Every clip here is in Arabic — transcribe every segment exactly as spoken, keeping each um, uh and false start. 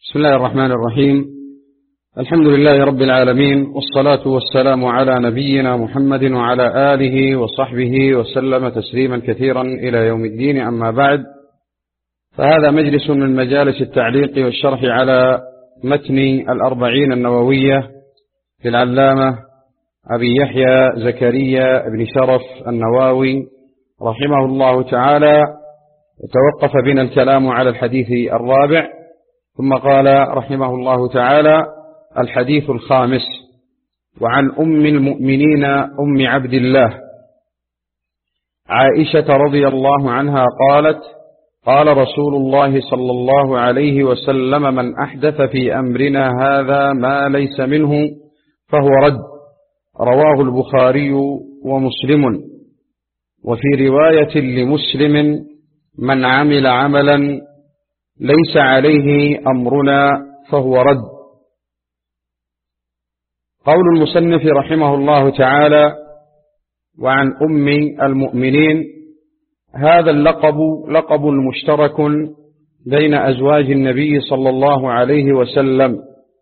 بسم الله الرحمن الرحيم. الحمد لله رب العالمين، والصلاة والسلام على نبينا محمد وعلى آله وصحبه وسلم تسليما كثيرا إلى يوم الدين. أما بعد، فهذا مجلس من مجالس التعليق والشرح على متن الأربعين النووية للعلامة أبي يحيى زكريا بن شرف النووي رحمه الله تعالى. توقف بنا الكلام على الحديث الرابع، ثم قال رحمه الله تعالى: الحديث الخامس: وعن أم المؤمنين أم عبد الله عائشة رضي الله عنها قالت: قال رسول الله صلى الله عليه وسلم: من أحدث في أمرنا هذا ما ليس منه فهو رد. رواه البخاري ومسلم. وفي رواية لمسلم: من عمل عملا ليس عليه أمرنا فهو رد. قول المصنف رحمه الله تعالى: وعن أم المؤمنين، هذا اللقب لقب مشترك بين أزواج النبي صلى الله عليه وسلم،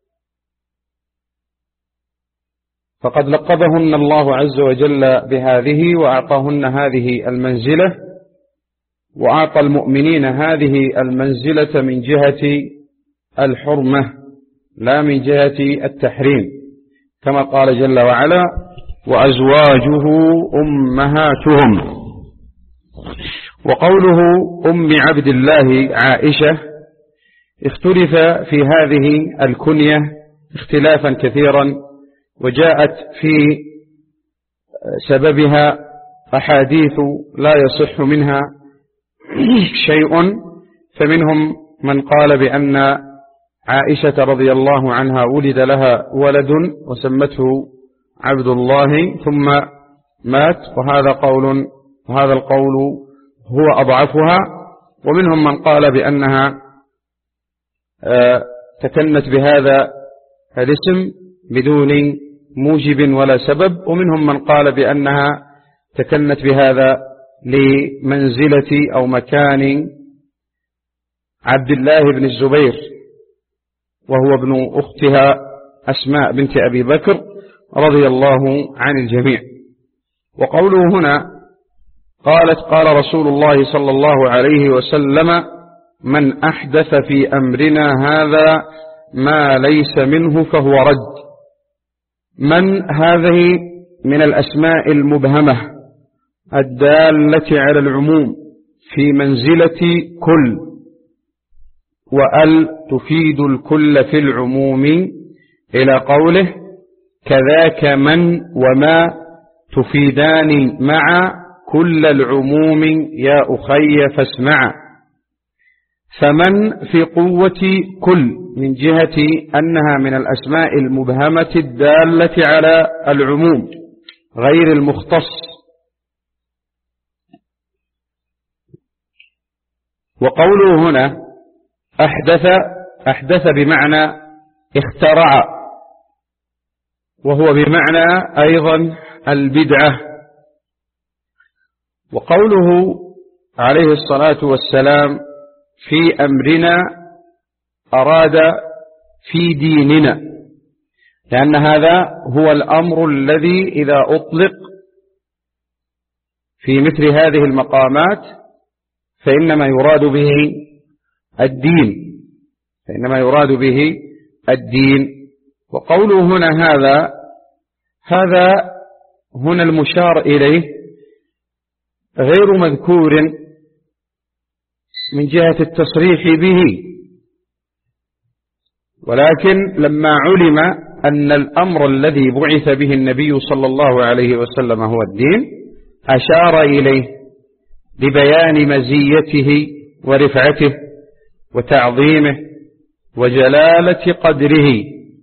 فقد لقبهن الله عز وجل بهذه وأعطاهن هذه المنزلة، وأعطى المؤمنين هذه المنزلة من جهة الحرمة لا من جهة التحريم، كما قال جل وعلا: وأزواجه أمهاتهم. وقوله أم عبد الله عائشة اختلف في هذه الكنية اختلافا كثيرا، وجاءت في سببها أحاديث لا يصح منها شيء، فمنهم من قال بأن عائشة رضي الله عنها ولد لها ولد وسمته عبد الله ثم مات، وهذا قول وهذا القول هو أضعفها. ومنهم من قال بأنها تكنت بهذا الاسم بدون موجب ولا سبب، ومنهم من قال بأنها تكنت بهذا لمنزلة أو مكان عبد الله بن الزبير، وهو ابن أختها أسماء بنت أبي بكر رضي الله عن الجميع. وقوله هنا قالت: قال رسول الله صلى الله عليه وسلم: من أحدث في أمرنا هذا ما ليس منه فهو رد. من هذه من الأسماء المبهمة الدالة على العموم في منزلة كل، وأل تفيد الكل في العموم، إلى قوله: كذاك من وما تفيدان مع كل العموم يا أخي فاسمع. فمن في قوة كل من جهة أنها من الأسماء المبهمة الدالة على العموم غير المختص. وقوله هنا أحدث أحدث بمعنى اخترع، وهو بمعنى أيضا البدعة. وقوله عليه الصلاة والسلام في أمرنا أراد في ديننا، لأن هذا هو الأمر الذي إذا أطلق في مثل هذه المقامات فإنما يراد به الدين فإنما يراد به الدين. وقوله هنا هذا هذا هنا المشار إليه غير مذكور من جهة التصريح به، ولكن لما علم أن الأمر الذي بعث به النبي صلى الله عليه وسلم هو الدين أشار إليه لبيان مزيته ورفعته وتعظيمه وجلالة قدره.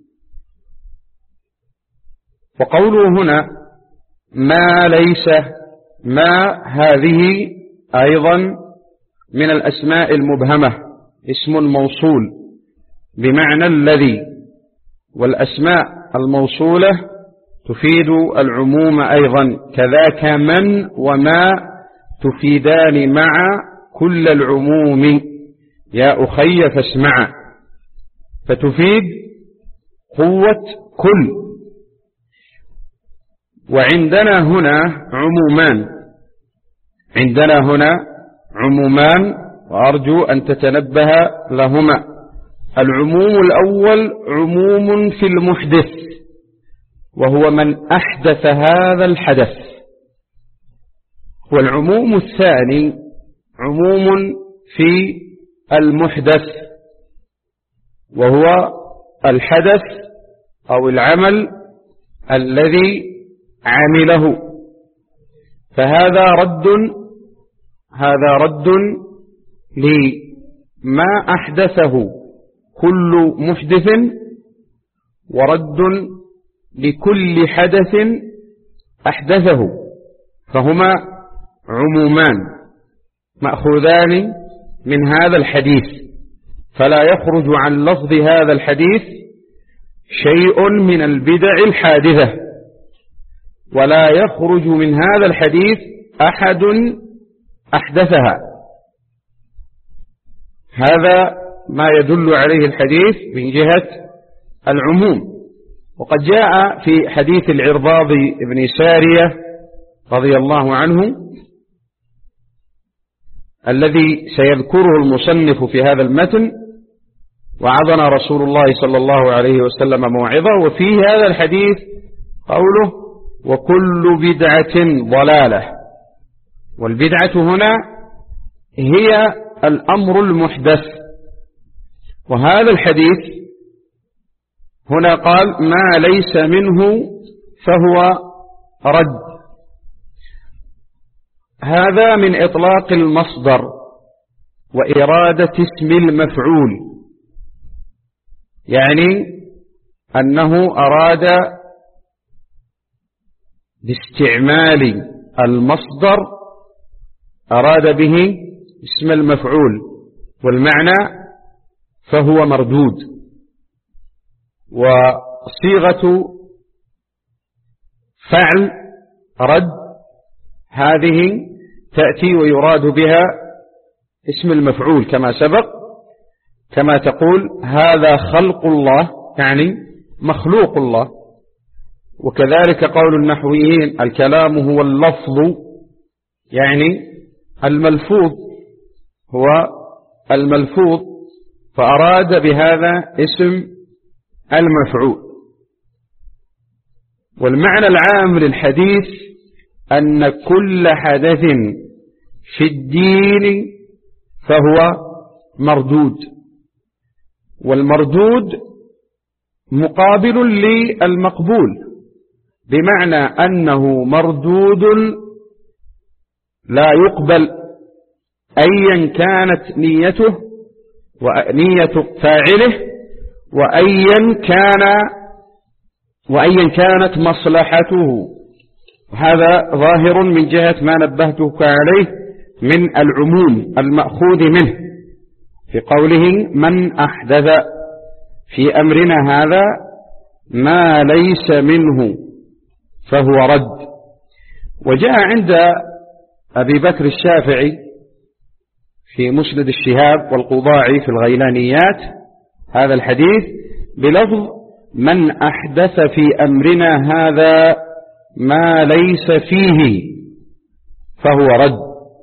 وقوله هنا ما ليس، ما هذه أيضا من الأسماء المبهمة، اسم موصول بمعنى الذي، والأسماء الموصولة تفيد العموم أيضا، كذاك من وما تفيدان مع كل العموم يا أخي فاسمع. فتفيد قوة كل. وعندنا هنا عمومان عندنا هنا عمومان وأرجو أن تتنبه لهما. العموم الأول عموم في المحدث، وهو من أحدث هذا الحدث. والعموم الثاني عموم في المحدث، وهو الحدث أو العمل الذي عمله. فهذا رد هذا رد لما أحدثه كل محدث، ورد لكل حدث أحدثه. فهما عمومان مأخوذان من هذا الحديث، فلا يخرج عن لفظ هذا الحديث شيء من البدع الحادثة، ولا يخرج من هذا الحديث أحد أحدثها. هذا ما يدل عليه الحديث من جهة العموم. وقد جاء في حديث العرباض بن سارية رضي الله عنه الذي سيذكره المصنف في هذا المتن: وعظنا رسول الله صلى الله عليه وسلم موعظة. وفي هذا الحديث قوله: وكل بدعة ضلالة. والبدعة هنا هي الأمر المحدث. وهذا الحديث هنا قال: ما ليس منه فهو رد. هذا من إطلاق المصدر وإرادة اسم المفعول، يعني أنه أراد باستعمال المصدر أراد به اسم المفعول، والمعنى فهو مردود. وصيغة فعل رد هذه تأتي ويراد بها اسم المفعول كما سبق، كما تقول: هذا خلق الله، يعني مخلوق الله. وكذلك قول النحويين: الكلام هو اللفظ، يعني الملفوظ هو الملفوظ، فأراد بهذا اسم المفعول. والمعنى العام للحديث أن كل حدث في الدين فهو مردود، والمردود مقابل للمقبول، بمعنى أنه مردود لا يقبل أيا كانت نيته ونية فاعله، وأيا كان وأيا كانت مصلحته. هذا ظاهر من جهة ما نبهتك عليه من العموم المأخوذ منه في قوله: من أحدث في أمرنا هذا ما ليس منه فهو رد. وجاء عند أبي بكر الشافعي في مسند الشهاب والقضاعي في الغيلانيات هذا الحديث بلفظ: من أحدث في أمرنا هذا ما ليس فيه فهو رد.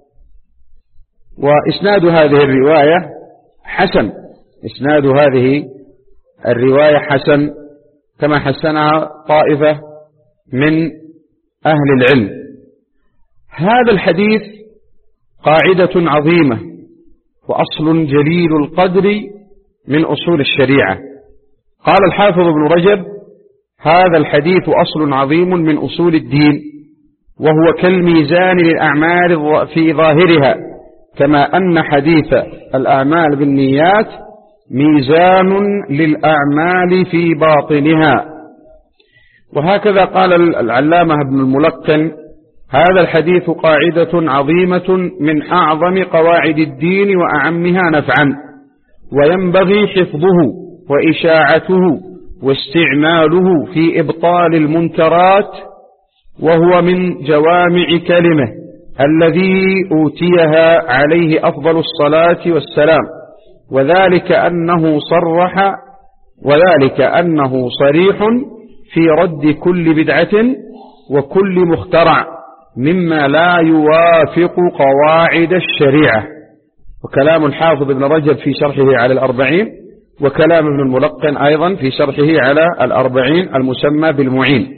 وإسناد هذه الرواية حسن، إسناد هذه الرواية حسن كما حسنها طائفة من أهل العلم. هذا الحديث قاعدة عظيمة وأصل جليل القدر من أصول الشريعة. قال الحافظ ابن رجب: هذا الحديث أصل عظيم من أصول الدين، وهو كالميزان للأعمال في ظاهرها، كما أن حديث الأعمال بالنيات ميزان للأعمال في باطنها. وهكذا قال العلامة ابن الملقن: هذا الحديث قاعدة عظيمة من أعظم قواعد الدين وأعمها نفعا، وينبغي حفظه وإشاعته واستعماله في إبطال المنكرات، وهو من جوامع كلمه الذي أوتيها عليه أفضل الصلاة والسلام، وذلك أنه صرح وذلك أنه صريح في رد كل بدعة وكل مخترع مما لا يوافق قواعد الشريعة. وكلام الحافظ ابن رجب في شرحه على الأربعين، وكلام ابن الملقن أيضا في شرحه على الأربعين المسمى بالمعين،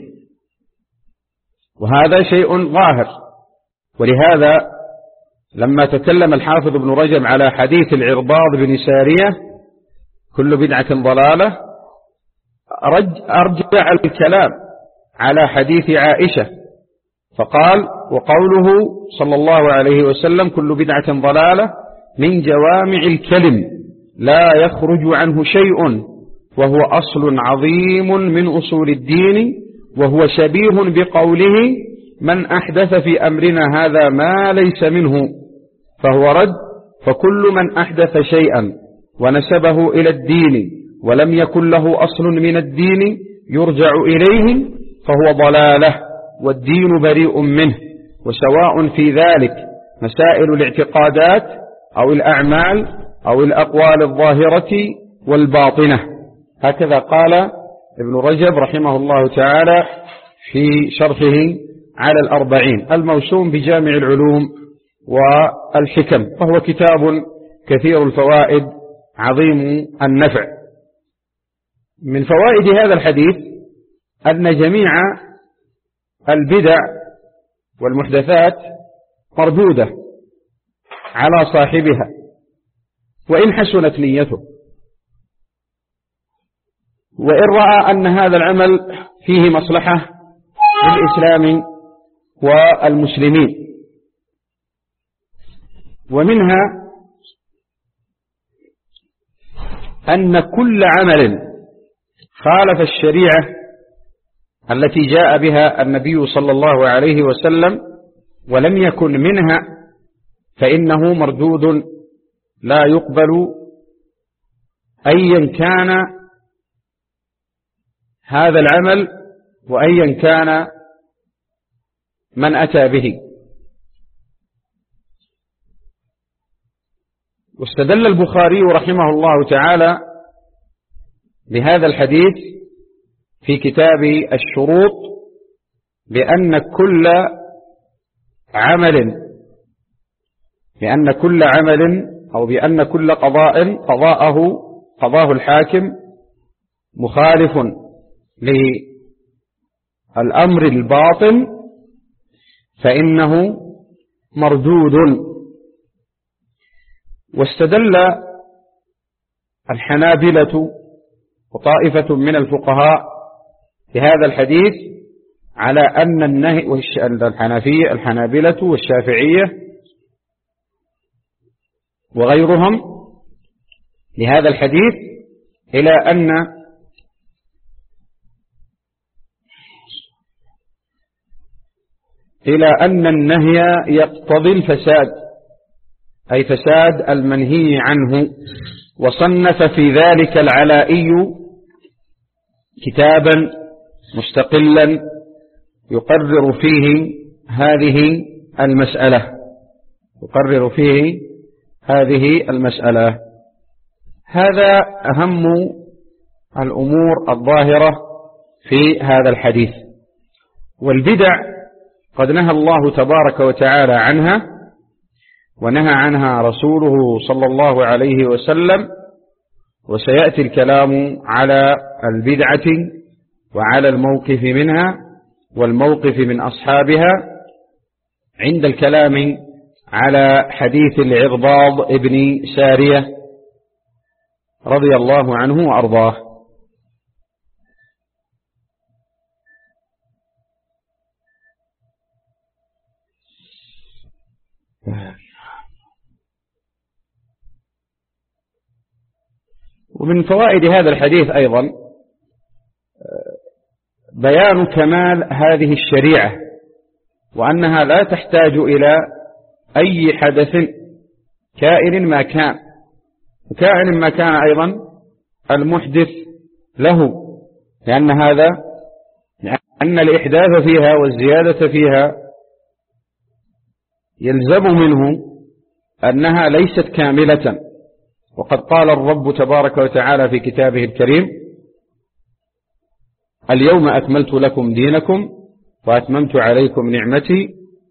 وهذا شيء ظاهر. ولهذا لما تكلم الحافظ ابن رجب على حديث العرباض بن سارية كل بدعة ضلالة، أرجع الكلام على حديث عائشة فقال: وقوله صلى الله عليه وسلم كل بدعة ضلالة من جوامع الكلم لا يخرج عنه شيء وهو أصل عظيم من أصول الدين، وهو شبيه بقوله من أحدث في أمرنا هذا ما ليس منه فهو رد. فكل من أحدث شيئا ونسبه إلى الدين ولم يكن له أصل من الدين يرجع إليه فهو ضلالة، والدين بريء منه، وسواء في ذلك مسائل الاعتقادات أو الأعمال أو الأقوال الظاهرة والباطنة. هكذا قال ابن رجب رحمه الله تعالى في شرحه على الأربعين الموسوم بجامع العلوم والحكم، فهو كتاب كثير الفوائد عظيم النفع. من فوائد هذا الحديث أن جميع البدع والمحدثات مردودة على صاحبها وإن حسنت نيته، وإن رأى أن هذا العمل فيه مصلحة للإسلام والمسلمين. ومنها أن كل عمل خالف الشريعة التي جاء بها النبي صلى الله عليه وسلم ولم يكن منها فإنه مردود لا يقبل أيا كان هذا العمل وأيا كان من أتى به. واستدل البخاري رحمه الله تعالى بهذا الحديث في كتاب الشروط بأن كل عمل بأن كل عمل أو بأن كل قضاء قضاءه قضاه الحاكم مخالف للأمر الباطن فإنه مردود. واستدل الحنابلة وطائفة من الفقهاء بهذا الحديث على أن النهي والحنفية الحنابلة والشافعية وغيرهم لهذا الحديث إلى أن إلى أن النهي يقتضي الفساد أي فساد المنهي عنه. وصنف في ذلك العلائي كتابا مستقلا يقرر فيه هذه المسألة يقرر فيه هذه المسألة. هذا أهم الأمور الظاهرة في هذا الحديث. والبدع قد نهى الله تبارك وتعالى عنها ونهى عنها رسوله صلى الله عليه وسلم، وسيأتي الكلام على البدعة وعلى الموقف منها والموقف من أصحابها عند الكلام على حديث العرباض ابن سارية رضي الله عنه وأرضاه. ومن فوائد هذا الحديث أيضا بيان كمال هذه الشريعة وأنها لا تحتاج إلى أي حدث كائن ما كان، وكائن ما كان أيضا المحدث له، لأن هذا لأن الإحداث فيها والزيادة فيها يلزم منه أنها ليست كاملة. وقد قال الرب تبارك وتعالى في كتابه الكريم: اليوم أكملت لكم دينكم وأتممت عليكم نعمتي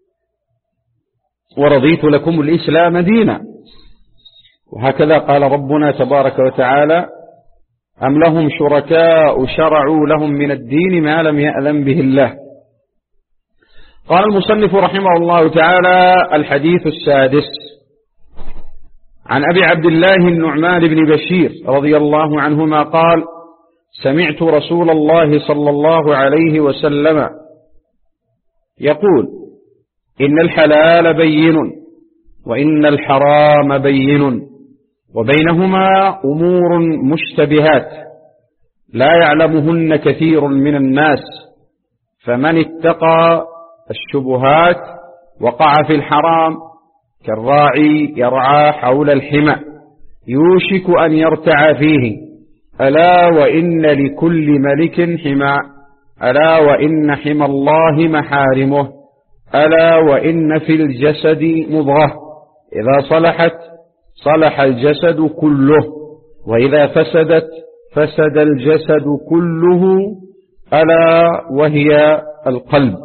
ورضيت لكم الإسلام دينا. وهكذا قال ربنا تبارك وتعالى: أم لهم شركاء شرعوا لهم من الدين ما لم يأذن به الله. قال المصنف رحمه الله تعالى: الحديث السادس عن أبي عبد الله النعمان بن بشير رضي الله عنهما قال: سمعت رسول الله صلى الله عليه وسلم يقول: إن الحلال بين وإن الحرام بين وبينهما أمور مشتبهات لا يعلمهن كثير من الناس، فمن اتقى الشبهات وقع في الحرام كالراعي يرعى حول الحمى يوشك أن يرتع فيه. ألا وإن لكل ملك حمى، ألا وإن حمى الله محارمه، ألا وإن في الجسد مضغة إذا صلحت صلح الجسد كله وإذا فسدت فسد الجسد كله، ألا وهي القلب.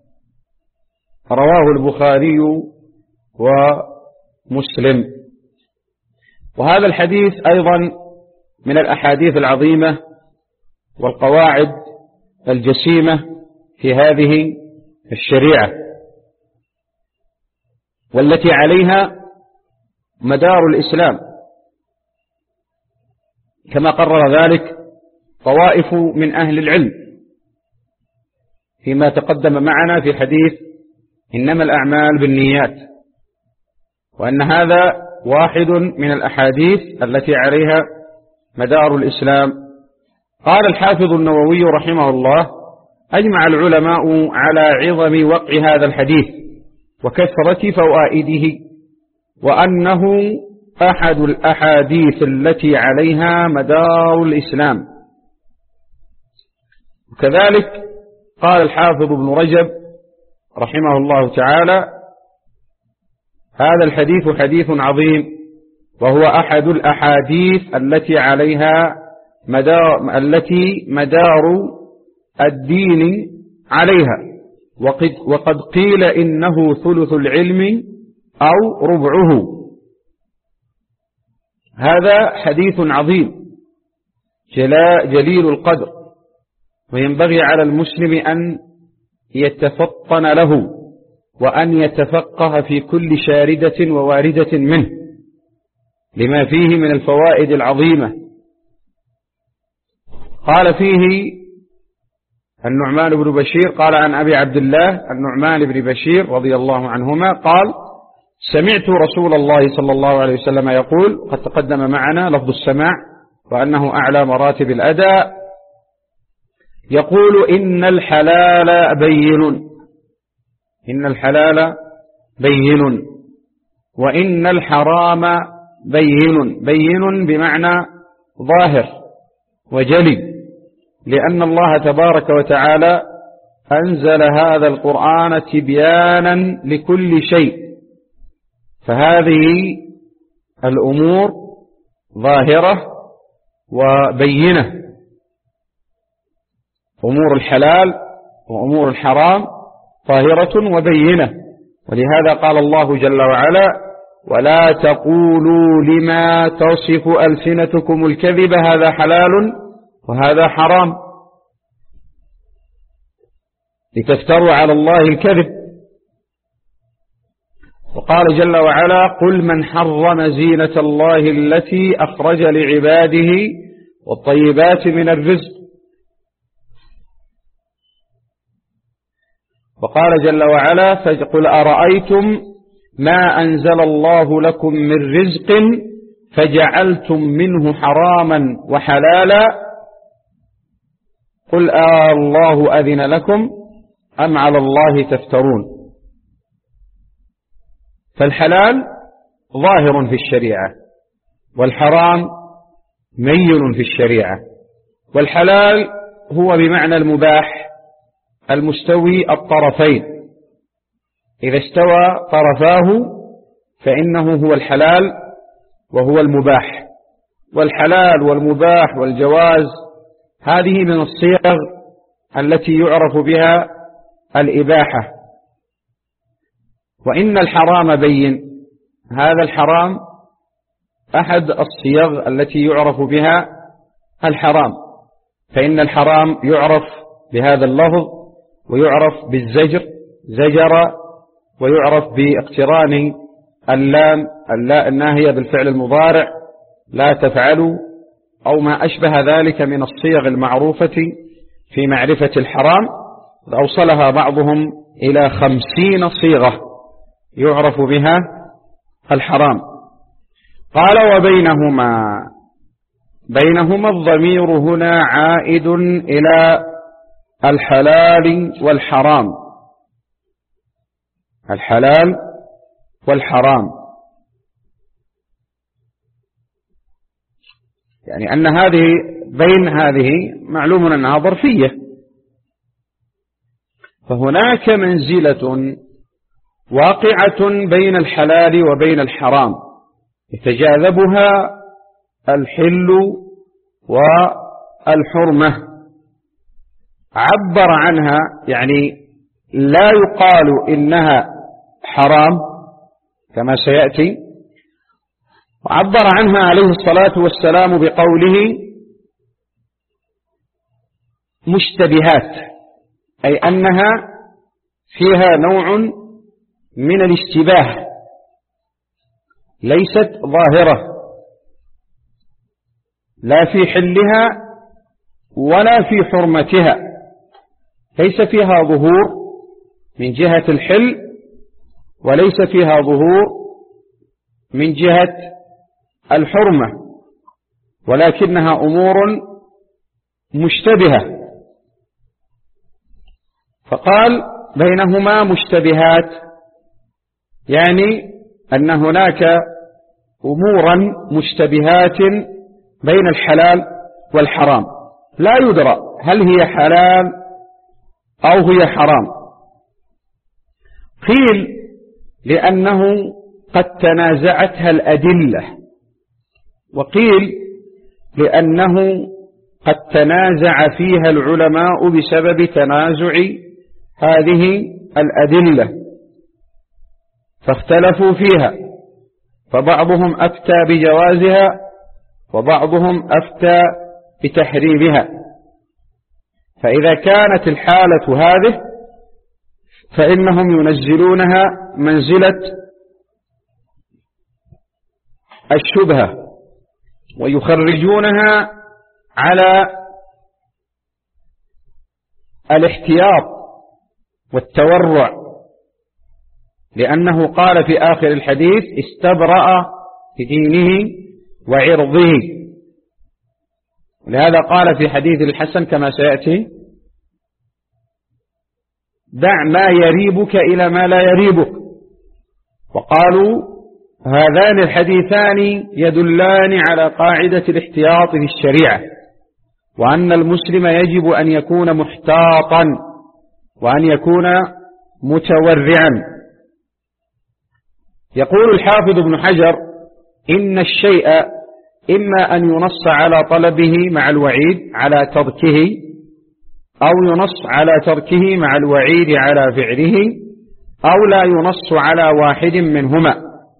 رواه البخاري ومسلم. وهذا الحديث أيضا من الأحاديث العظيمة والقواعد الجسيمة في هذه الشريعة، والتي عليها مدار الإسلام، كما قرر ذلك طوائف من أهل العلم فيما تقدم معنا في حديث إنما الأعمال بالنيات، وأن هذا واحد من الأحاديث التي عليها مدار الإسلام. قال الحافظ النووي رحمه الله: أجمع العلماء على عظم وقع هذا الحديث وكثرة فوائده، وأنه أحد الأحاديث التي عليها مدار الإسلام. وكذلك قال الحافظ ابن رجب رحمه الله تعالى: هذا الحديث حديث عظيم، وهو أحد الأحاديث التي عليها مدار التي مدار الدين عليها، وقد, وقد قيل إنه ثلث العلم أو ربعه. هذا حديث عظيم جليل القدر، وينبغي على المسلم أن يتفطن له وأن يتفقه في كل شاردة وواردة منه لما فيه من الفوائد العظيمة. قال فيه النعمان بن بشير، قال عن أبي عبد الله النعمان بن بشير رضي الله عنهما قال: سمعت رسول الله صلى الله عليه وسلم يقول، قد تقدم معنا لفظ السماع وأنه أعلى مراتب الأداء، يقول: إن الحلال بين، إن الحلال بين وإن الحرام بين. بين بمعنى ظاهر وجلي، لأن الله تبارك وتعالى أنزل هذا القرآن تبيانا لكل شيء، فهذه الأمور ظاهرة وبينة، أمور الحلال وأمور الحرام ظاهرة وبينة. ولهذا قال الله جل وعلا: ولا تقولوا لما تصف ألسنتكم الكذب هذا حلال وهذا حرام لتفتروا على الله الكذب. وقال جل وعلا: قل من حرم زينة الله التي أخرج لعباده والطيبات من الرزق. وقال جل وعلا: فقل أرأيتم ما أنزل الله لكم من رزق فجعلتم منه حراما وحلالا قل آه الله أذن لكم أم على الله تفترون. فالحلال ظاهر في الشريعة، والحرام مين في الشريعة. والحلال هو بمعنى المباح المستوي الطرفين، إذا استوى طرفاه فإنه هو الحلال وهو المباح. والحلال والمباح والجواز هذه من الصيغ التي يعرف بها الإباحة، وإن الحرام بين. هذا الحرام أحد الصيغ التي يعرف بها الحرام، فإن الحرام يعرف بهذا اللفظ، ويعرف بالزجر زجر، ويعرف باقتران اللام اللاء الناهية بالفعل المضارع لا تفعلوا، أو ما أشبه ذلك من الصيغ المعروفة في معرفة الحرام. أوصلها بعضهم إلى خمسين صيغة يعرف بها الحرام. قال وبينهما، بينهما الضمير هنا عائد إلى الحلال والحرام، الحلال والحرام، يعني أن هذه بين هذه معلوم أنها ظرفية، فهناك منزلة واقعة بين الحلال وبين الحرام يتجاذبها الحل والحرمة، عبر عنها، يعني لا يقال إنها حرام كما سيأتي، وعبر عنها عليه الصلاة والسلام بقوله مشتبهات، أي أنها فيها نوع من الاشتباه، ليست ظاهرة لا في حلها ولا في حرمتها، ليس فيها ظهور من جهة الحل وليس فيها ظهور من جهة الحرمة، ولكنها أمور مشتبهة. فقال بينهما مشتبهات، يعني أن هناك أمورا مشتبهات بين الحلال والحرام، لا يدرى هل هي حلال أو هي حرام. قيل لأنه قد تنازعتها الأدلة، وقيل لأنه قد تنازع فيها العلماء بسبب تنازع هذه الأدلة فاختلفوا فيها، فبعضهم أفتى بجوازها وبعضهم أفتى بتحريمها. فإذا كانت الحالة هذه فإنهم ينزلونها منزلة الشبهة ويخرجونها على الاحتياط والتورع، لأنه قال في آخر الحديث استبرأ بدينه وعرضه، ولهذا قال في حديث الحسن كما سيأتي دع ما يريبك إلى ما لا يريبك. وقالوا هذان الحديثان يدلان على قاعدة الاحتياط في الشريعة، وأن المسلم يجب أن يكون محتاطا وأن يكون متورعا. يقول الحافظ ابن حجر إن الشيء إما أن ينص على طلبه مع الوعيد على تركه، أو ينص على تركه مع الوعيد على فعله، أو لا ينص على واحد منهما.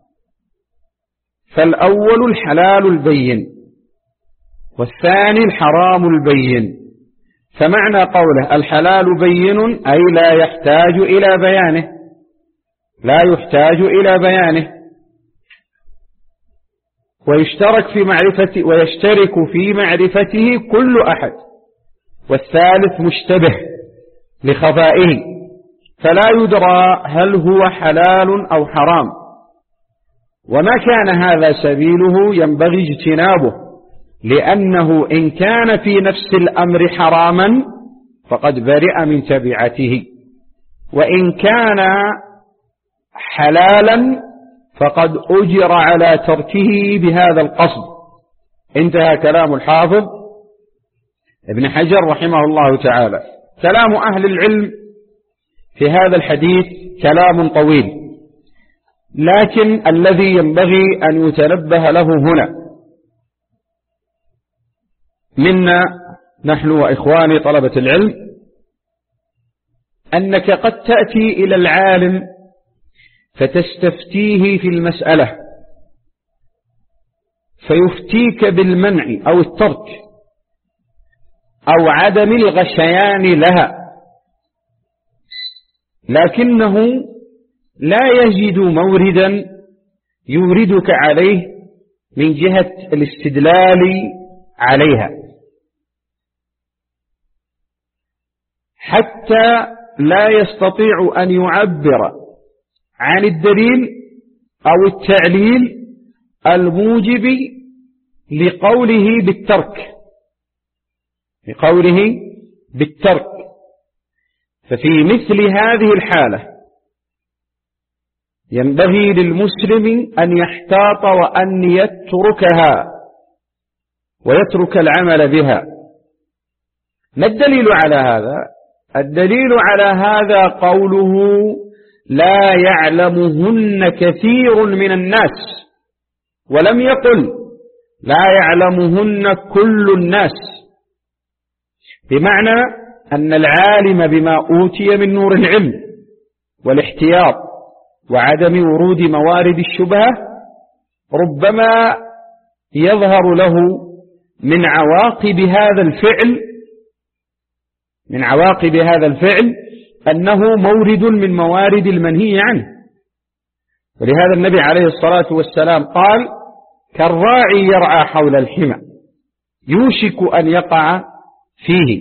فالأول الحلال البين، والثاني الحرام البين. فمعنى قوله الحلال بين أي لا يحتاج إلى بيانه، لا يحتاج إلى بيانه، ويشترك في معرفته ويشترك في معرفته كل أحد. والثالث مشتبه لخفائه، فلا يدرى هل هو حلال أو حرام، وما كان هذا سبيله ينبغي اجتنابه، لأنه إن كان في نفس الأمر حراما فقد برئ من تبعته، وإن كان حلالا فقد أجر على تركه بهذا القصد. انتهى كلام الحافظ ابن حجر رحمه الله تعالى. كلام أهل العلم في هذا الحديث كلام طويل، لكن الذي ينبغي أن يتنبه له هنا منا نحن وإخواني طلبة العلم أنك قد تأتي إلى العالم فتستفتيه في المسألة فيفتيك بالمنع أو الترك أو عدم الغشيان لها، لكنه لا يجد موردا يوردك عليه من جهة الاستدلال عليها، حتى لا يستطيع أن يعبر عن الدليل أو التعليل الموجب لقوله بالترك لقوله بالترك ففي مثل هذه الحالة ينبغي للمسلم أن يحتاط وأن يتركها ويترك العمل بها. ما الدليل على هذا؟ الدليل على هذا قوله لا يعلمهن كثير من الناس، ولم يقل لا يعلمهن كل الناس، بمعنى أن العالم بما أوتي من نور العلم والاحتياط وعدم ورود موارد الشبهة ربما يظهر له من عواقب هذا الفعل من عواقب هذا الفعل أنه مورد من موارد المنهي عنه. ولهذا النبي عليه الصلاة والسلام قال كالراعي يرعى حول الحمى يوشك أن يقع فيه.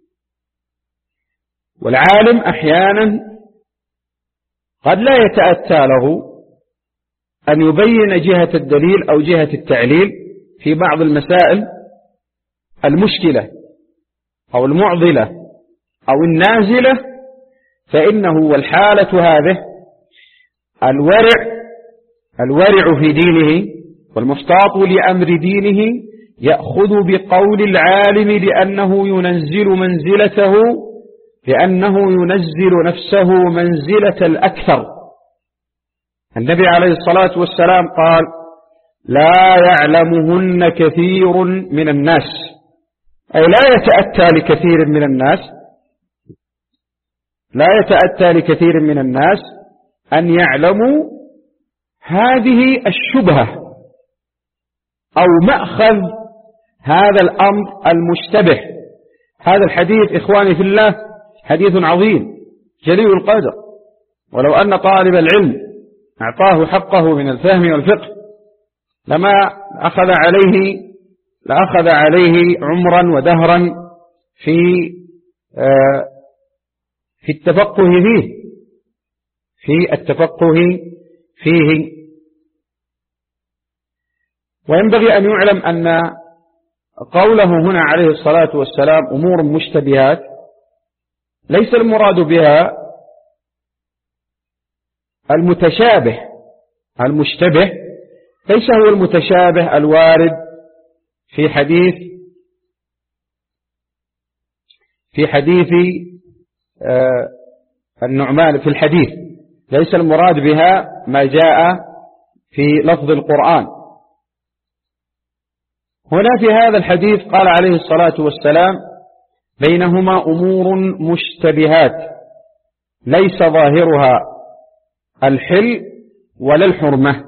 والعالم أحيانا قد لا يتأتى له أن يبين جهة الدليل أو جهة التعليل في بعض المسائل المشكلة أو المعضلة أو النازلة، فإنه والحالة هذه الورع الورع في دينه والمحتاط لأمر دينه يأخذ بقول العالم لأنه ينزل منزلته لأنه ينزل نفسه منزلة الأكثر. النبي عليه الصلاة والسلام قال لا يعلمهن كثير من الناس، أي لا يتأتى لكثير من الناس لا يتأتى لكثير من الناس أن يعلموا هذه الشبهة أو مأخذ هذا الأمر المشتبه. هذا الحديث إخواني في الله حديث عظيم جليل القدر، ولو أن طالب العلم أعطاه حقه من الفهم والفقه لما أخذ عليه لأخذ عليه عمرا ودهرا في في التفقه فيه في التفقه فيه. وينبغي أن يعلم أن قوله هنا عليه الصلاة والسلام أمور مشتبهات ليس المراد بها المتشابه المشتبه ليس هو المتشابه الوارد في حديث في حديث آه النعمان في الحديث ليس المراد بها ما جاء في لفظ القرآن. هنا في هذا الحديث قال عليه الصلاة والسلام بينهما أمور مشتبهات ليس ظاهرها الحل ولا الحرمة.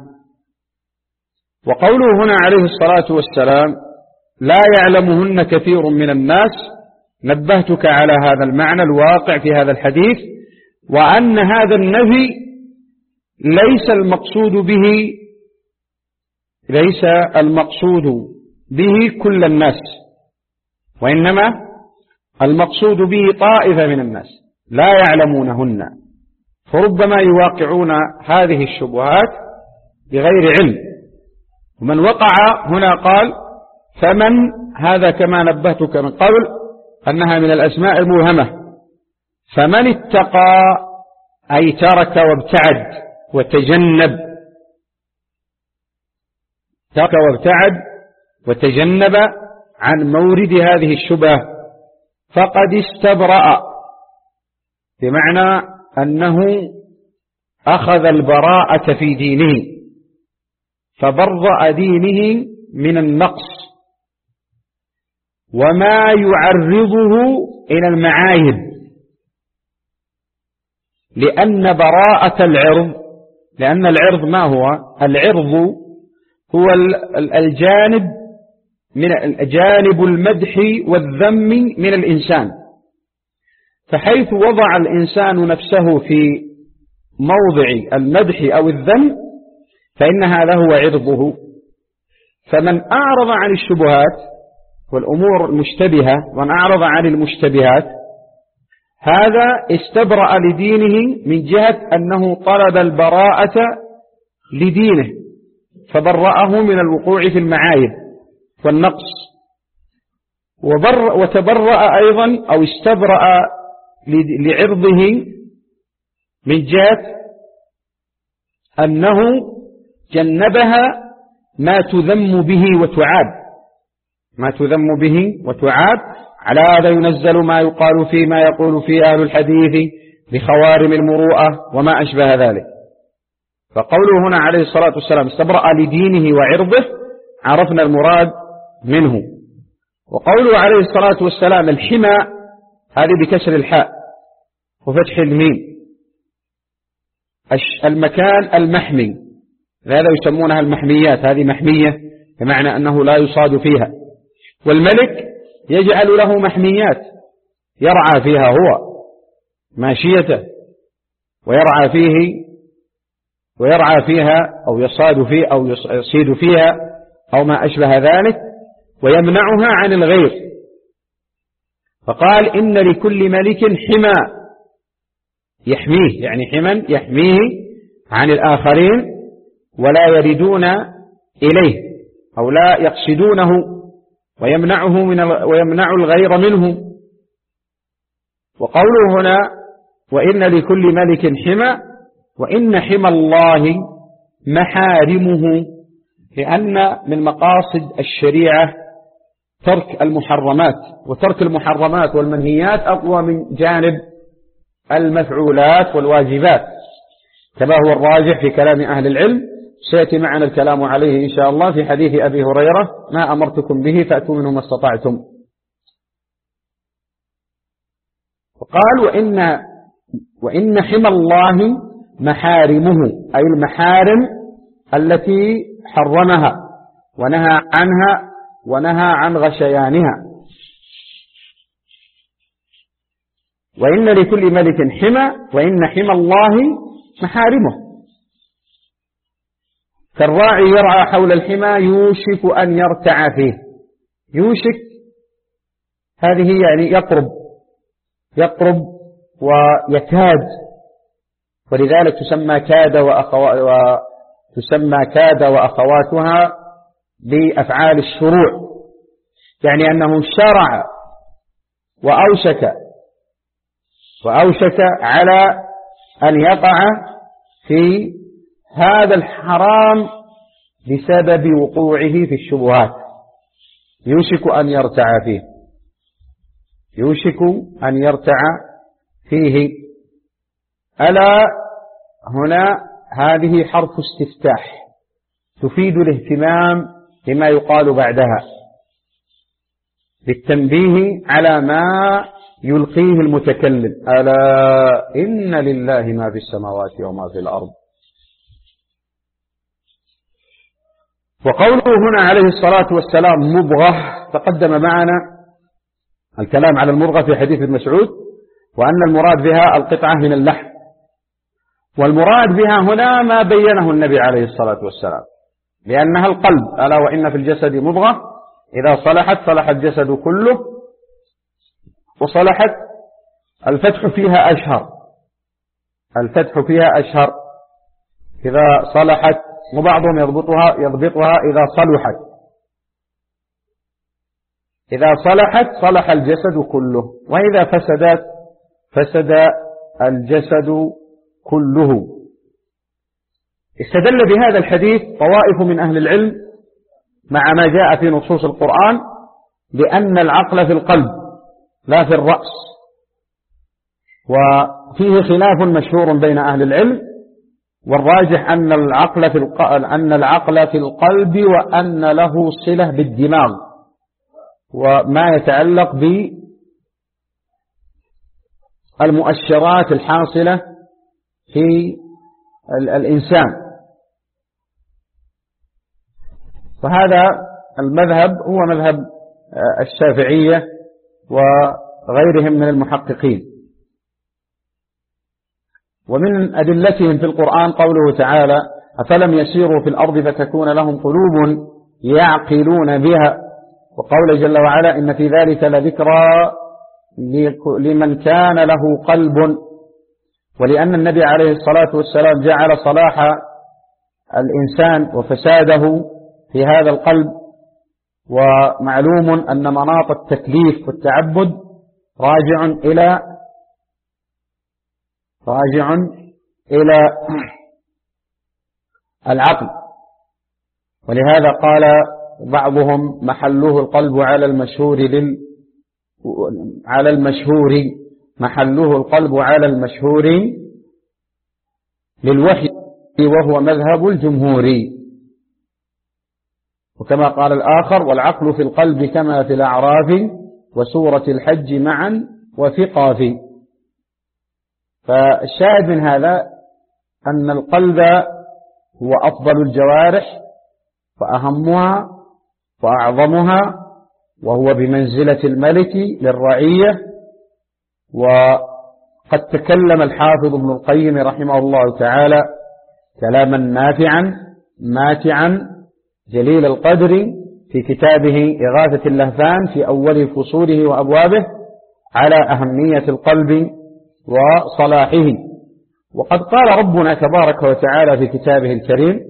وقوله هنا عليه الصلاة والسلام لا يعلمهن كثير من الناس نبهتك على هذا المعنى الواقع في هذا الحديث، وأن هذا النفي ليس المقصود به ليس المقصود به كل الناس، وإنما المقصود به طائفة من الناس لا يعلمونهن، فربما يواقعون هذه الشبهات بغير علم. ومن وقع هنا قال فمن هذا كما نبهتك من قبل أنها من الأسماء الموهمة، فمن اتقى أي ترك وابتعد وتجنب ترك وابتعد وتجنب عن مورد هذه الشبهة فقد استبرأ، بمعنى أنه أخذ البراءة في دينه فبرأ دينه من النقص وما يعرضه إلى المعايب لأن براءة العرض، لأن العرض ما هو؟ العرض هو الجانب من جانب المدح والذم من الإنسان، فحيث وضع الإنسان نفسه في موضع المدح أو الذم فإن هذا هو عرضه. فمن أعرض عن الشبهات والأمور المشتبهة، ومن أعرض عن المشتبهات، هذا استبرأ لدينه من جهة أنه طلب البراءة لدينه، فبرأه من الوقوع في المعايب والنقص، وبر وتبرأ أيضا أو استبرأ لعرضه من جهة أنه جنبها ما تذم به وتعاب، ما تذم به وتعاب. على هذا ينزل ما يقال فيه ما يقول فيه أهل الحديث بخوارم المروءة وما أشبه ذلك. فقوله هنا عليه الصلاة والسلام استبرأ لدينه وعرضه، عرفنا المراد منه. وقوله عليه الصلاة والسلام الحمى، هذه بكسر الحاء وفتح الميم، المكان المحمي، هذا يسمونها المحميات، هذه محمية بمعنى أنه لا يصاد فيها. والملك يجعل له محميات يرعى فيها هو ماشيته، ويرعى فيه ويرعى فيها أو يصاد فيه أو يصيد فيها أو ما أشبه ذلك، ويمنعها عن الغير. فقال إن لكل ملك حمى يحميه، يعني حمى يحميه عن الآخرين ولا يردون إليه أو لا يقصدونه، ويمنعه من ويمنع الغير منه. وقوله هنا وإن لكل ملك حمى، وإن حمى الله محارمه، لأن من مقاصد الشريعة ترك المحرمات، وترك المحرمات والمنهيات أقوى من جانب المفعولات والواجبات، كما هو الراجح في كلام أهل العلم. سيأتي معنا الكلام عليه إن شاء الله في حديث أبي هريرة ما أمرتكم به فأتوا منه ما استطعتم. وقال وإن, وإن حمى الله محارمه، أي المحارم التي حرمها ونهى عنها ونهى عن غشيانها. وإن لكل ملك حمى، وإن حمى الله محارمه. كالراعي يرعى حول الحمى يوشك أن يرتع فيه. يوشك هذه يعني يقرب يقرب ويكاد، ولذلك تسمى كاد وأخوات وتسمى كاد وأخواتها بأفعال الشروع، يعني أنه شرع وأوشك وأوشك على أن يقع في هذا الحرام بسبب وقوعه في الشبهات. يوشك أن يرتع فيه يوشك أن يرتع فيه. ألا هنا هذه حرف استفتاح تفيد الاهتمام بما يقال بعدها، بالتنبيه على ما يلقيه المتكلم. ألا إن لله ما في السماوات وما في الأرض. وقوله هنا عليه الصلاة والسلام مضغة، تقدم معنا الكلام على المضغة في حديث ابن مسعود، وأن المراد بها القطعة من اللحم، والمراد بها هنا ما بينه النبي عليه الصلاة والسلام، لأنها القلب. ألا وإن في الجسد مضغة إذا صلحت صلح الجسد كله، وصلحت الفتح فيها أشهر الفتح فيها أشهر إذا صلحت، وبعضهم يضبطها يضبطها إذا صلحت. إذا صلحت صلح الجسد كله، وإذا فسدت فسد الجسد كله. استدل بهذا الحديث طوائف من أهل العلم مع ما جاء في نصوص القرآن بأن العقل في القلب لا في الرأس، وفيه خلاف مشهور بين أهل العلم، والراجح أن العقل في القلب أن العقل في القلب وأن له صلة بالدماغ وما يتعلق بالمؤشرات الحاصلة في الإنسان. فهذا المذهب هو مذهب الشافعية وغيرهم من المحققين. ومن أدلتهم في القرآن قوله تعالى: أفلم يسيروا في الأرض فتكون لهم قلوب يعقلون بها، وقول جل وعلا: إن في ذلك لذكرى لمن كان له قلب. ولأن النبي عليه الصلاة والسلام جعل صلاح الإنسان وفساده في هذا القلب، ومعلوم أن مناط التكليف والتعبد راجع إلى راجع إلى العقل. ولهذا قال بعضهم: محله القلب على المشهور لل على المشهور محله القلب على المشهور للوحي، وهو مذهب الجمهوري. وكما قال الآخر: والعقل في القلب كما في الأعراف وسورة الحج معا وثقاف. فالشاهد من هذا أن القلب هو أفضل الجوارح وأهمها وأعظمها، وهو بمنزلة الملك للرعية. وقد تكلم الحافظ ابن القيم رحمه الله تعالى كلاما نافعا ماتعا جليل القدر في كتابه إغاثة اللهفان في أول فصوله وأبوابه على أهمية القلب وصلاحه. وقد قال ربنا تبارك وتعالى في كتابه الكريم: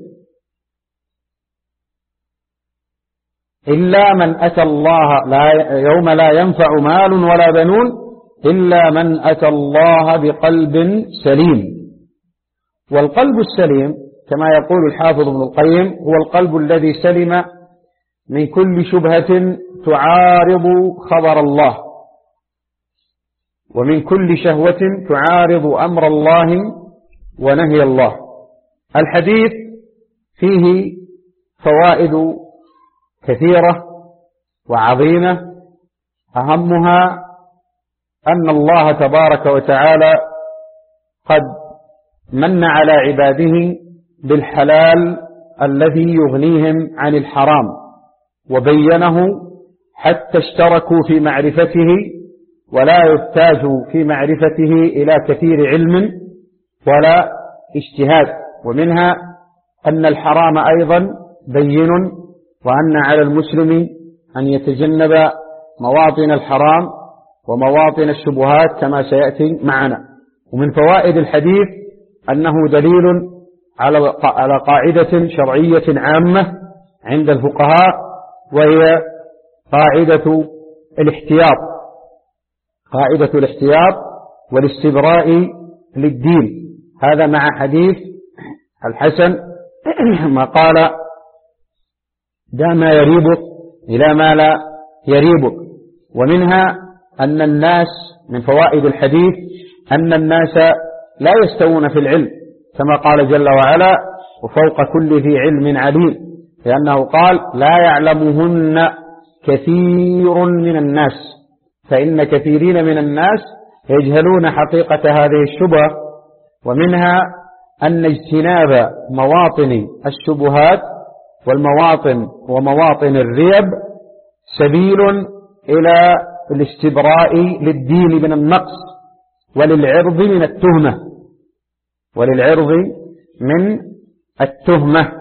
إلا من أتى الله لا يوم لا ينفع مال ولا بنون إلا من أتى الله بقلب سليم. والقلب السليم كما يقول الحافظ ابن القيم هو القلب الذي سلم من كل شبهة تعارض خبر الله، ومن كل شهوة تعارض أمر الله ونهي الله. الحديث فيه فوائد كثيرة وعظيمة، أهمها أن الله تبارك وتعالى قد من على عباده بالحلال الذي يغنيهم عن الحرام، وبينه حتى اشتركوا في معرفته، ولا يحتاج في معرفته إلى كثير علم ولا اجتهاد. ومنها أن الحرام أيضا بين، وأن على المسلم أن يتجنب مواطن الحرام ومواطن الشبهات كما سيأتي معنا. ومن فوائد الحديث أنه دليل على قاعدة شرعية عامة عند الفقهاء، وهي قاعدة الاحتياط قاعدة الاحتياط والاستبراء للدين. هذا مع حديث الحسن ما قال: دع ما يريبك إلى ما لا يريبك. ومنها أن الناس من فوائد الحديث أن الناس لا يستوون في العلم، كما قال جل وعلا: وفوق كل ذي علم عليم، لأنه قال: لا يعلمهن كثير من الناس، فإن كثيرين من الناس يجهلون حقيقة هذه الشبهة. ومنها أن اجتناب مواطن الشبهات والمواطن ومواطن الريب سبيل إلى الاستبراء للدين من النقص وللعرض من التهمة وللعرض من التهمة.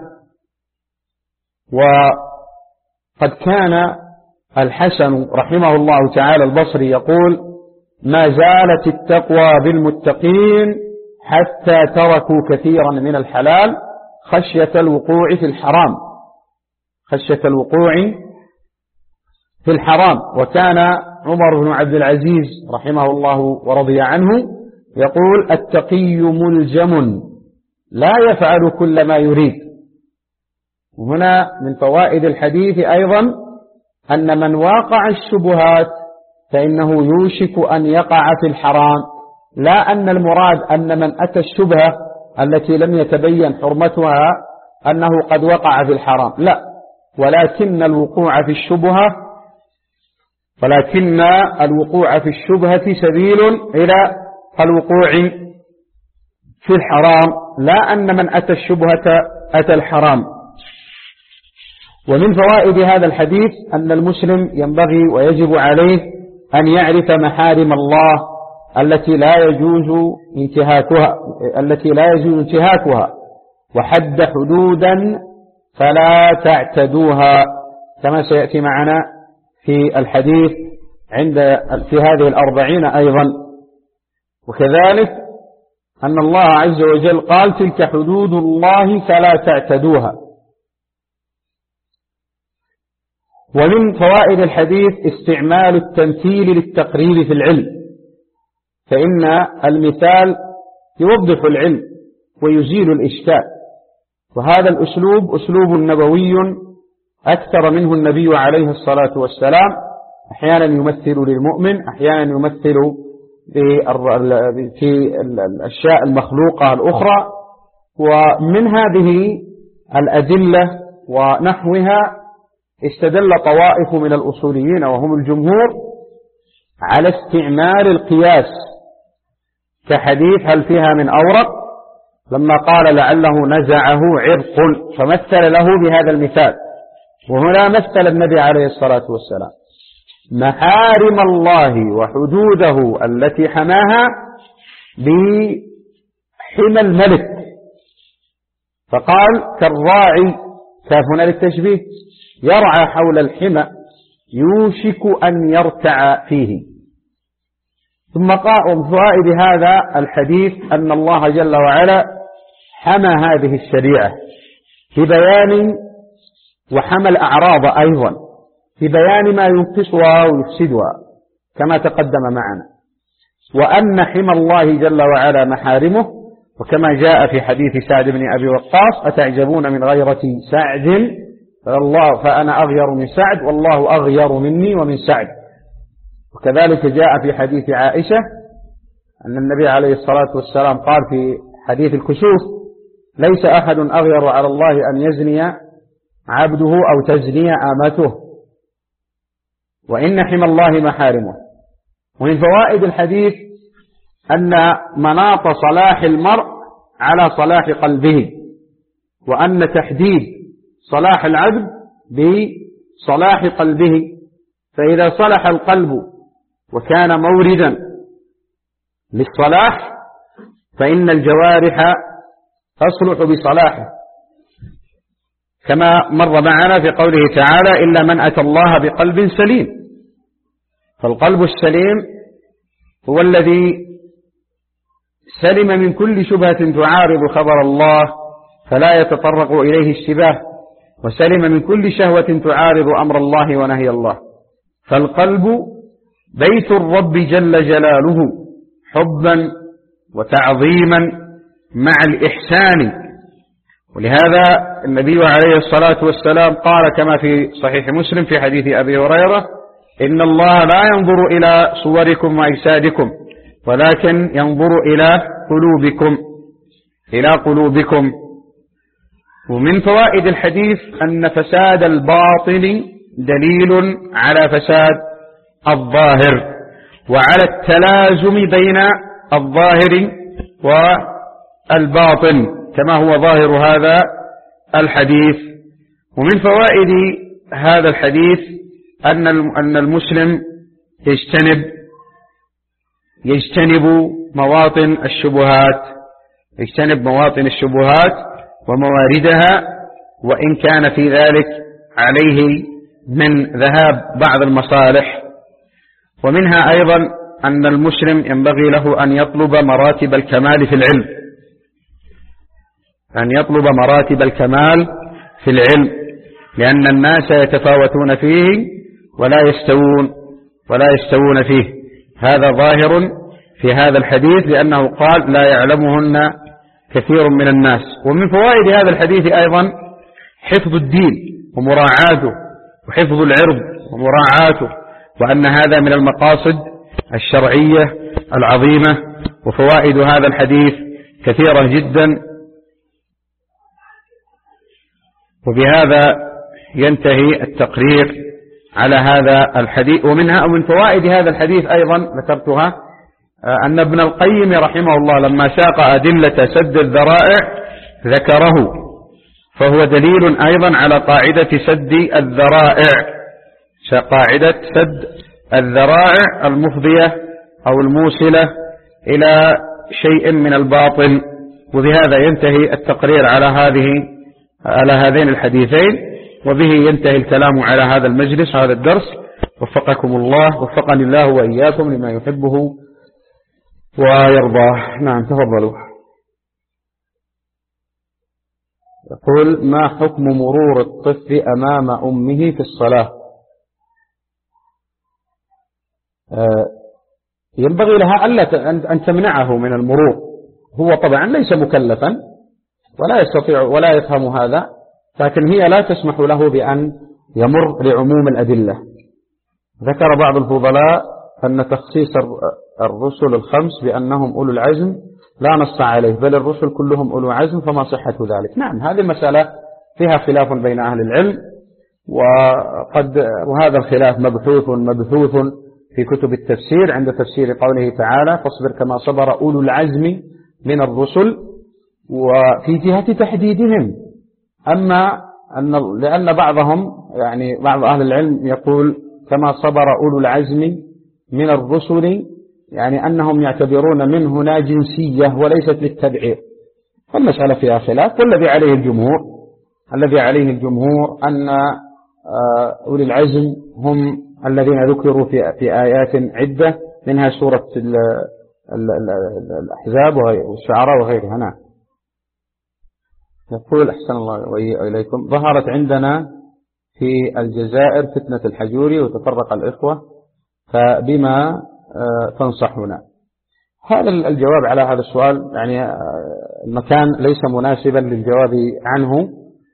وقد كان الحسن رحمه الله تعالى البصري يقول: ما زالت التقوى بالمتقين حتى تركوا كثيرا من الحلال خشية الوقوع في الحرام خشية الوقوع في الحرام. وكان عمر بن عبد العزيز رحمه الله ورضي عنه يقول: التقي ملجم لا يفعل كل ما يريد. وهنا من فوائد الحديث أيضا أن من واقع الشبهات فإنه يوشك أن يقع في الحرام، لا أن المراد أن من أتى الشبهة التي لم يتبين حرمتها أنه قد وقع في الحرام، لا، ولكن الوقوع في الشبهة ولكن الوقوع في الشبهة سبيل إلى الوقوع في الحرام، لا أن من أتى الشبهة أتى الحرام. ومن فوائد هذا الحديث أن المسلم ينبغي ويجب عليه أن يعرف محارم الله التي لا يجوز انتهاكها التي لا يجوز انتهاكها وحد حدودا فلا تعتدوها، كما سيأتي معنا في الحديث عند في هذه الأربعين أيضا. وكذلك أن الله عز وجل قال: تلك حدود الله فلا تعتدوها. ومن فوائد الحديث استعمال التمثيل للتقريب في العلم، فإن المثال يوضح العلم ويزيل الإشكال، وهذا الأسلوب أسلوب نبوي أكثر منه النبي عليه الصلاة والسلام، أحيانا يمثل للمؤمن، أحيانا يمثل في الأشياء المخلوقة الأخرى. ومن هذه الأدلة ونحوها استدل طوائف من الأصوليين وهم الجمهور على استعمال القياس، كحديث هل فيها من أورق، لما قال لعله نزعه عرق فمثل له بهذا المثال. وهنا مثل النبي عليه الصلاة والسلام محارم الله وحدوده التي حماها بحمى الملك، فقال كالراعي، كاف هنا للتشبيه، يرعى حول الحمى يوشك أن يرتع فيه. ثم قال من فوائد هذا الحديث أن الله جل وعلا حمى هذه الشريعة في بيان وحمى الأعراض أيضا في بيان ما ينقصها ويفسدها كما تقدم معنا، وأن حمى الله جل وعلا محارمه، وكما جاء في حديث سعد بن أبي وقاص: أتعجبون من غيرة سعد فالله فأنا أغير من سعد والله أغير مني ومن سعد. وكذلك جاء في حديث عائشة أن النبي عليه الصلاة والسلام قال في حديث الكسوف: ليس أحد أغير على الله أن يزني عبده أو تزني آمته، وإن حمى الله محارمه. ومن فوائد الحديث أن مناط صلاح المرء على صلاح قلبه، وأن تحديد صلاح العبد بصلاح قلبه، فإذا صلح القلب وكان موردا للصلاح فإن الجوارح تصلح بصلاحه، كما مر معنا في قوله تعالى: إلا من أتى الله بقلب سليم. فالقلب السليم هو الذي سلم من كل شبهة تعارض خبر الله فلا يتطرق إليه الشباه، وسلم من كل شهوة تعارض أمر الله ونهي الله. فالقلب بيت الرب جل جلاله حبا وتعظيما مع الإحسان. ولهذا النبي عليه الصلاة والسلام قال كما في صحيح مسلم في حديث أبي هريرة: إن الله لا ينظر إلى صوركم وأجسادكم ولكن ينظر إلى قلوبكم إلى قلوبكم. ومن فوائد الحديث أن فساد الباطن دليل على فساد الظاهر، وعلى التلازم بين الظاهر والباطن كما هو ظاهر هذا الحديث. ومن فوائد هذا الحديث أن أن المسلم يجتنب يجتنب مواطن الشبهات يجتنب مواطن الشبهات ومواردها، وإن كان في ذلك عليه من ذهاب بعض المصالح. ومنها أيضا أن المسلم ينبغي له أن يطلب مراتب الكمال في العلم أن يطلب مراتب الكمال في العلم لأن الناس يتفاوتون فيه ولا يستوون ولا يستوون فيه. هذا ظاهر في هذا الحديث لأنه قال: لا يعلمهن كثير من الناس. ومن فوائد هذا الحديث أيضا حفظ الدين ومراعاته، وحفظ العرض ومراعاته، وأن هذا من المقاصد الشرعية العظيمة. وفوائد هذا الحديث كثيرة جدا. وبهذا ينتهي التقرير على هذا الحديث. ومنها ومن فوائد هذا الحديث أيضا ذكرتها أن ابن القيم رحمه الله لما ساق أدلة سد الذرائع ذكره، فهو دليل أيضا على قاعدة سد الذرائع، قاعدة سد الذرائع المفضية أو الموصلة إلى شيء من الباطل. وبهذا ينتهي التقرير على هذه على هذين الحديثين، وبه ينتهي الكلام على هذا المجلس هذا الدرس. وفقكم الله، وفقني الله وإياكم لما يحبه ويرضاه. نعم تفضلوا. يقول: ما حكم مرور الطفل أمام أمه في الصلاة؟ ينبغي لها ألا أن تمنعه من المرور، هو طبعا ليس مكلفا ولا يستطيع ولا يفهم هذا، لكن هي لا تسمح له بأن يمر لعموم الأدلة. ذكر بعض الفضلاء أن تخصيص الرسل الخمس بأنهم أولو العزم لا نص عليه، بل الرسل كلهم أولو عزم، فما صحة ذلك؟ نعم، هذه المسألة فيها خلاف بين أهل العلم، وقد وهذا الخلاف مبحوث مبحوث في كتب التفسير عند تفسير قوله تعالى: فاصبر كما صبر أولو العزم من الرسل، وفي جهة تحديدهم. أما أن لأن بعضهم يعني بعض أهل العلم يقول كما صبر أولو العزم من الرسل، يعني أنهم يعتبرون من هنا جنسية وليست للتبعير، فالمسألة فيها خلاف. والذي عليه الجمهور الذي عليه الجمهور أن أولي العزم هم الذين ذكروا في في آيات عدة، منها سورة الأحزاب والشعراء وغيرها. نعم. يقول: أحسن الله وإليكم، ظهرت عندنا في الجزائر فتنة الحجوري وتفرق الإخوة، فبما تنصحنا؟ هذا الجواب على هذا السؤال يعني المكان ليس مناسبا للجواب عنه،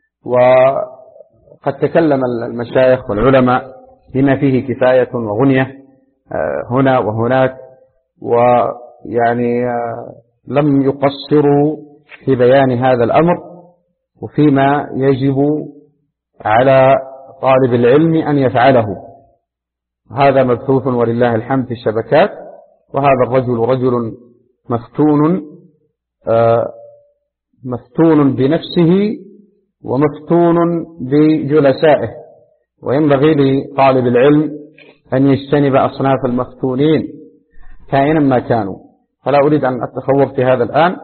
وقد تكلم المشايخ والعلماء بما فيه كفاية وغنية هنا وهناك، ويعني لم يقصروا في بيان هذا الأمر وفيما يجب على طالب العلم أن يفعله. هذا مبثوث ولله الحمد في الشبكات، وهذا الرجل رجل مفتون مفتون بنفسه ومفتون بجلسائه، وينبغي لطالب العلم أن يجتنب أصناف المفتونين كائنا ما كانوا. فلا أريد أن أتخوض في هذا الآن،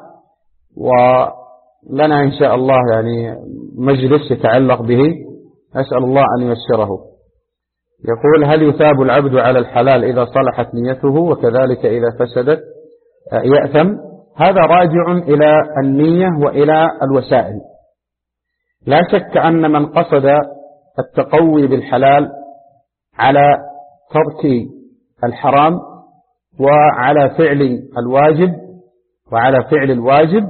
ولنا إن شاء الله يعني مجلس يتعلق به، أسأل الله أن ييسره. يقول: هل يثاب العبد على الحلال إذا صلحت نيته، وكذلك إذا فسدت يأثم؟ هذا راجع إلى النية وإلى الوسائل. لا شك أن من قصد التقوي بالحلال على ترك الحرام وعلى فعل الواجب وعلى فعل الواجب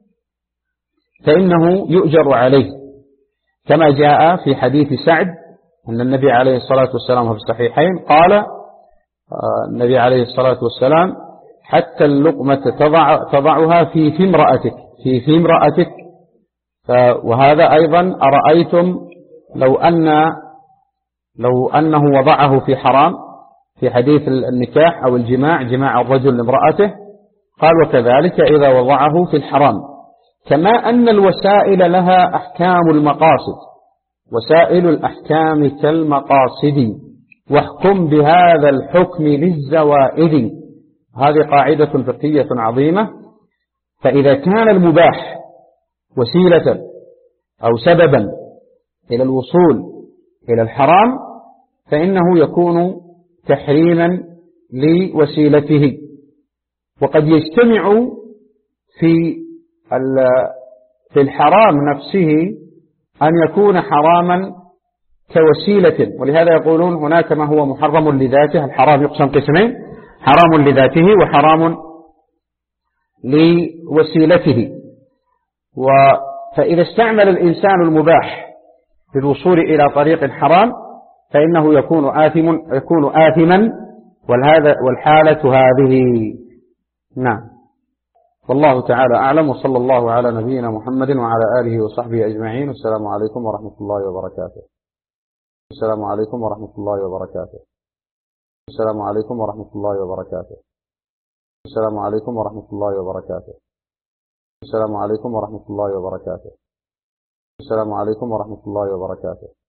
فإنه يؤجر عليه، كما جاء في حديث سعد أن النبي عليه الصلاة والسلام في الصحيحين قال النبي عليه الصلاة والسلام: حتى اللقمة تضع تضعها في في امرأتك في في امرأتك. وهذا أيضا أرأيتم لو أن لو أنه وضعه في حرام في حديث النكاح أو الجماع، جماع الرجل لامرأته، قال: وكذلك إذا وضعه في الحرام. كما أن الوسائل لها أحكام المقاصد، وسائل الأحكام كالمقاصد، واحكم بهذا الحكم للزوائد. هذه قاعدة فقهية عظيمة. فإذا كان المباح وسيلة أو سببا إلى الوصول إلى الحرام فإنه يكون تحريما لوسيلته. وقد يجتمع في في الحرام نفسه أن يكون حراما كوسيلة، ولهذا يقولون هناك ما هو محرم لذاته. الحرام يقسم قسمين: حرام لذاته وحرام لوسيلته. فإذا استعمل الإنسان المباح في الوصول إلى طريق حرام فإنه يكون آثم يكون آثما والهذا والحالة هذه. نعم. والله تعالى أعلم، وصلى الله على نبينا محمد وعلى آله وصحبه أجمعين. والسلام عليكم ورحمة الله وبركاته. السلام عليكم ورحمة الله وبركاته. السلام عليكم ورحمة الله وبركاته. السلام عليكم ورحمة الله وبركاته. السلام عليكم ورحمة الله وبركاته. السلام عليكم ورحمة الله وبركاته.